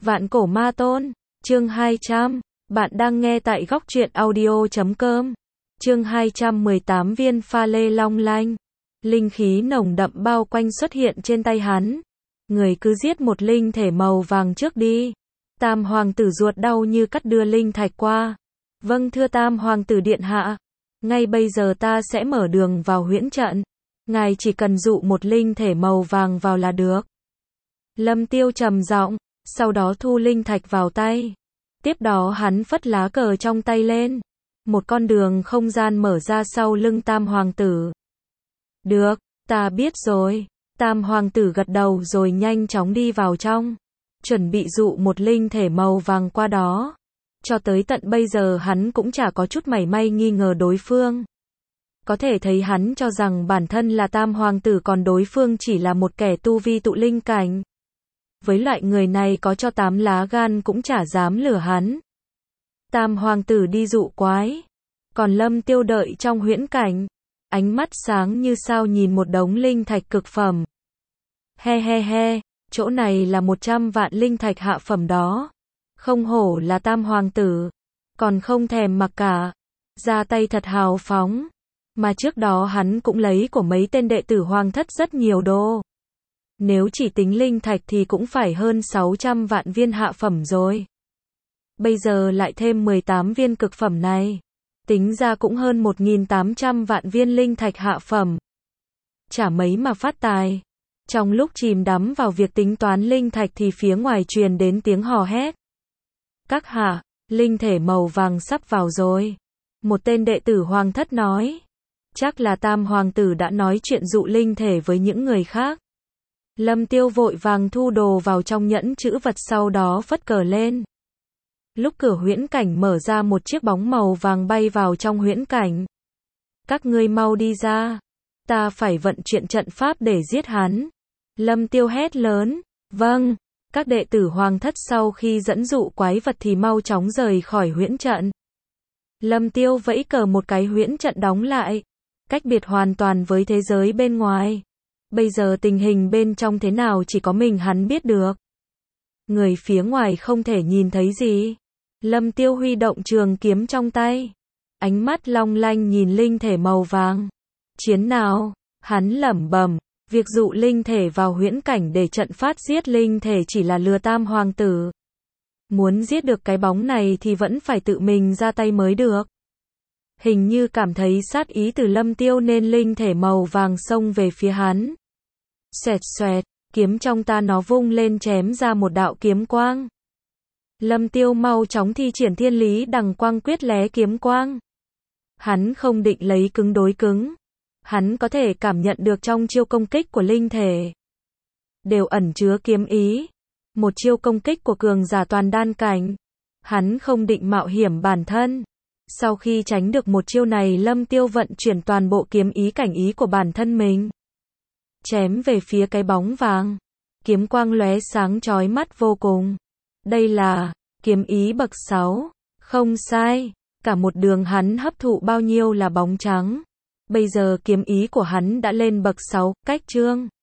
Vạn cổ ma tôn, chương 200, bạn đang nghe tại góc truyện audio.com. Chương 218 viên pha lê long lanh, linh khí nồng đậm bao quanh xuất hiện trên tay hắn. Người cứ giết một linh thể màu vàng trước đi. Tam hoàng tử ruột đau như cắt đưa linh thạch qua. Vâng thưa tam hoàng tử điện hạ. Ngay bây giờ ta sẽ mở đường vào huyễn trận. Ngài chỉ cần dụ một linh thể màu vàng vào là được. Lâm Tiêu trầm giọng, sau đó thu linh thạch vào tay. Tiếp đó hắn phất lá cờ trong tay lên. Một con đường không gian mở ra sau lưng tam hoàng tử. Được, ta biết rồi. Tam hoàng tử gật đầu rồi nhanh chóng đi vào trong. Chuẩn bị dụ một linh thể màu vàng qua đó. Cho tới tận bây giờ hắn cũng chả có chút mảy may nghi ngờ đối phương. Có thể thấy hắn cho rằng bản thân là tam hoàng tử còn đối phương chỉ là một kẻ tu vi tụ linh cảnh. Với loại người này có cho 8 lá gan cũng chả dám lừa hắn. Tam hoàng tử đi dụ quái. Còn Lâm Tiêu đợi trong huyễn cảnh. Ánh mắt sáng như sao nhìn một đống linh thạch cực phẩm. He he he, chỗ này là 100 vạn linh thạch hạ phẩm đó. Không hổ là tam hoàng tử. Còn không thèm mặc cả. Ra tay thật hào phóng. Mà trước đó hắn cũng lấy của mấy tên đệ tử hoàng thất rất nhiều đô. Nếu chỉ tính linh thạch thì cũng phải hơn 600 vạn viên hạ phẩm rồi. Bây giờ lại thêm 18 viên cực phẩm này. Tính ra cũng hơn 1.800 vạn viên linh thạch hạ phẩm. Chả mấy mà phát tài. Trong lúc chìm đắm vào việc tính toán linh thạch thì phía ngoài truyền đến tiếng hò hét. Các hạ, linh thể màu vàng sắp vào rồi. Một tên đệ tử hoàng thất nói. Chắc là tam hoàng tử đã nói chuyện dụ linh thể với những người khác. Lâm Tiêu vội vàng thu đồ vào trong nhẫn chữ vật sau đó phất cờ lên. Lúc cửa huyễn cảnh mở ra một chiếc bóng màu vàng bay vào trong huyễn cảnh. Các ngươi mau đi ra. Ta phải vận chuyển trận pháp để giết hắn. Lâm Tiêu hét lớn. Vâng. Các đệ tử hoàng thất sau khi dẫn dụ quái vật thì mau chóng rời khỏi huyễn trận. Lâm Tiêu vẫy cờ một cái huyễn trận đóng lại. Cách biệt hoàn toàn với thế giới bên ngoài. Bây giờ tình hình bên trong thế nào chỉ có mình hắn biết được. Người phía ngoài không thể nhìn thấy gì. Lâm Tiêu huy động trường kiếm trong tay. Ánh mắt long lanh nhìn linh thể màu vàng. Chiến nào? Hắn lẩm bẩm. Việc dụ linh thể vào huyễn cảnh để trận phát giết linh thể chỉ là lừa tam hoàng tử. Muốn giết được cái bóng này thì vẫn phải tự mình ra tay mới được. Hình như cảm thấy sát ý từ Lâm Tiêu nên linh thể màu vàng xông về phía hắn. Xoẹt xoẹt, kiếm trong ta nó vung lên chém ra một đạo kiếm quang. Lâm Tiêu mau chóng thi triển thiên lý đằng quang quyết lé kiếm quang. Hắn không định lấy cứng đối cứng. Hắn có thể cảm nhận được trong chiêu công kích của linh thể đều ẩn chứa kiếm ý. Một chiêu công kích của cường giả toàn đan cảnh. Hắn không định mạo hiểm bản thân. Sau khi tránh được một chiêu này Lâm Tiêu vận chuyển toàn bộ kiếm ý cảnh ý của bản thân mình. Chém về phía cái bóng vàng. Kiếm quang lóe sáng chói mắt vô cùng. Đây là kiếm ý bậc 6. Không sai. Cả một đường hắn hấp thụ bao nhiêu là bóng trắng. Bây giờ kiếm ý của hắn đã lên bậc 6, cách chương.